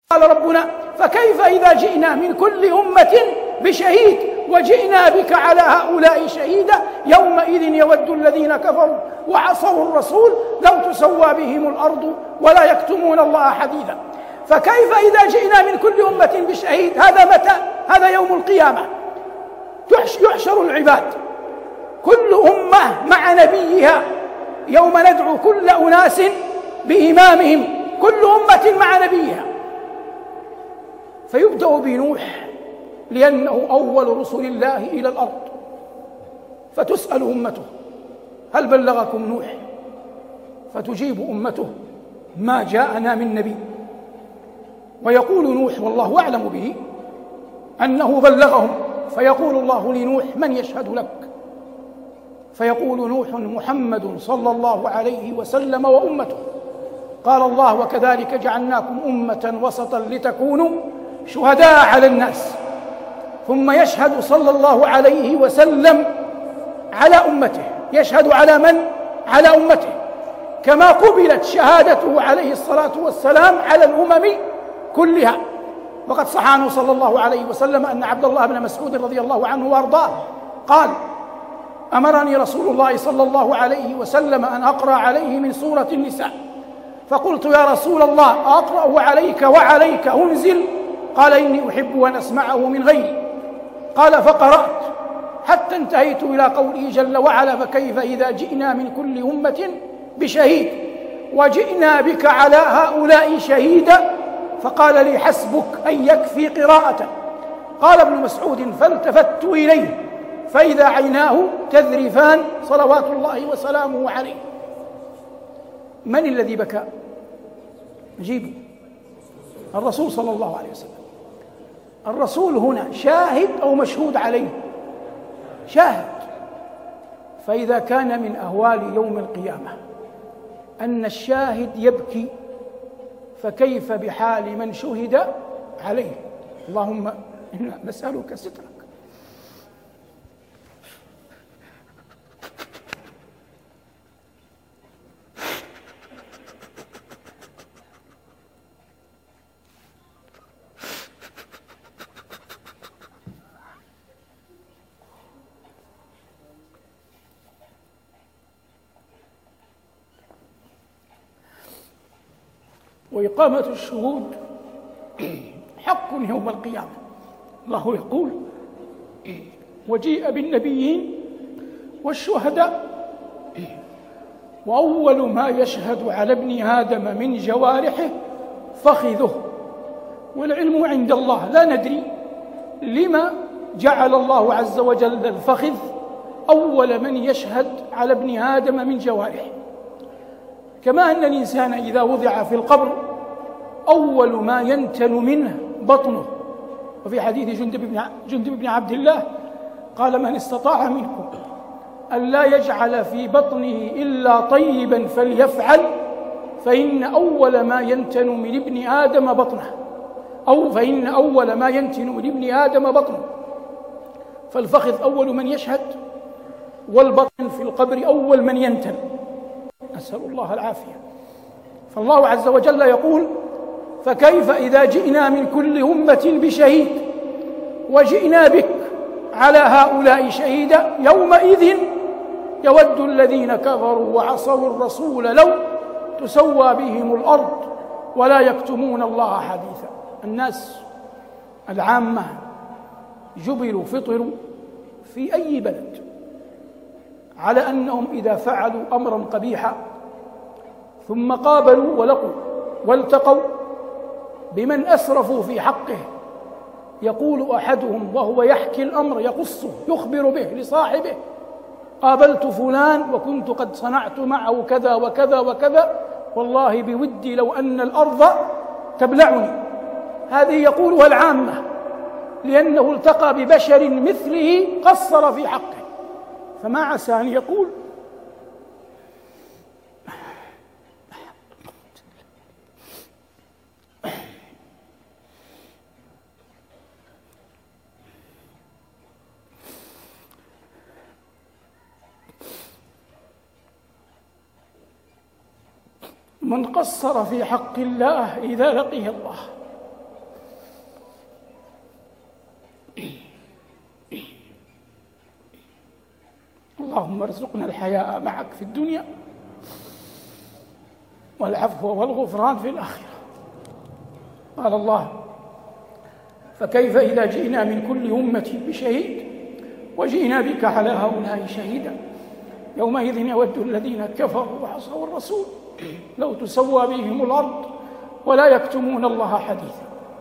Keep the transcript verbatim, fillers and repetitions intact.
قال ربنا: فكيف إذا جئنا من كل أمة بشهيد وجئنا بك على هؤلاء شهيدا يومئذ يود الذين كفروا وعصوا الرسول لو تسوى بهم الأرض ولا يكتمون الله حديثا. فكيف إذا جئنا من كل أمة بشهيد؟ هذا متى؟ هذا يوم القيامة، يحشر العباد كل أمة مع نبيها، يوم ندعو كل أناس بإمامهم، كل أمة مع نبيها. فيبدأ بنوح لأنه أول رسل الله إلى الأرض، فتسأل أمته: هل بلغكم نوح؟ فتجيب أمته: ما جاءنا من نبي. ويقول نوح والله أعلم به أنه بلغهم، فيقول الله لنوح: من يشهد لك؟ فيقول نوح: محمد صلى الله عليه وسلم وأمته. قال الله: وكذلك جعلناكم أمة وسطا لتكونوا شهداء على الناس. ثم يشهد صلى الله عليه وسلم على أمته. يشهد على من؟ على أمته، كما قبلت شهادته عليه الصلاة والسلام على الأمم كلها. وقد صح عنه صلى الله عليه وسلم أن عبد الله بن مسعود رضي الله عنه وأرضاه قال: أمرني رسول الله صلى الله عليه وسلم أن أقرأ عليه من سورة النساء، فقلت: يا رسول الله، أقرأ عليك وعليك أنزل؟ قال: إني أحب أن أسمعه من غيري. قال: فقرأت حتى انتهيت إلى قوله جل وعلا: فكيف إذا جئنا من كل أمة بشهيد وجئنا بك على هؤلاء شهيدا. فقال لي: حسبك أن يكفي قراءة. قال ابن مسعود: فالتفت إليه فإذا عيناه تذرفان صلوات الله وسلامه عليه. من الذي بكى؟ جيبوا. الرسول صلى الله عليه وسلم. الرسول هنا شاهد أو مشهود عليه؟ شاهد. فإذا كان من أهوال يوم القيامة أن الشاهد يبكي، فكيف بحال من شهد عليه؟ اللهم إنا نسألك سترك. وإقامة الشهود حق يوم القيامة. الله يقول: وجيء بالنبيين والشهداء وأول ما يشهد على ابن آدم من جوارحه فخذه. والعلم عند الله، لا ندري لما جعل الله عز وجل الفخذ أول من يشهد على ابن آدم من جوارحه، كما أن الإنسان إذا وضع في القبر أول ما ينتن منه بطنه. وفي حديث جندب بن عبد الله قال: من استطاع منكم أن لا يجعل في بطنه إلا طيبا فليفعل، فإن أول ما ينتن من ابن آدم بطنه، أو فإن أول ما ينتن من ابن آدم بطنه. فالفخذ أول من يشهد، والبطن في القبر أول من ينتن، نسأل الله العافية. فالله عز وجل يقول: فكيف إذا جئنا من كل أمة بشهيد وجئنا بك على هؤلاء شهيدا يومئذ يود الذين كفروا وعصوا الرسول لو تسوى بهم الأرض ولا يكتمون الله حديثا. الناس العامة جبلوا فطروا في أي بلد على أنهم إذا فعلوا أمرا قبيحا ثم قابلوا ولقوا والتقوا بمن أسرفوا في حقه، يقول أحدهم وهو يحكي الأمر يقصه يخبر به لصاحبه: قابلت فلان وكنت قد صنعت معه كذا وكذا وكذا، والله بودي لو أن الأرض تبلعني. هذه يقولها العامة لأنه التقى ببشر مثله قصر في حقه، فما عسى أن يقول: من قصر في حق الله إذا لقيه الله اللهم ارزقنا الحياء معك في الدنيا والعفو والغفران في الآخرة. قال الله: فكيف إذا جئنا من كل أمة بشهيد وجئنا بك على هؤلاء شهيدا يومئذ يود الذين كفروا وعصوا الرسول لو تسوى بهم الأرض ولا يكتمون الله حديثا.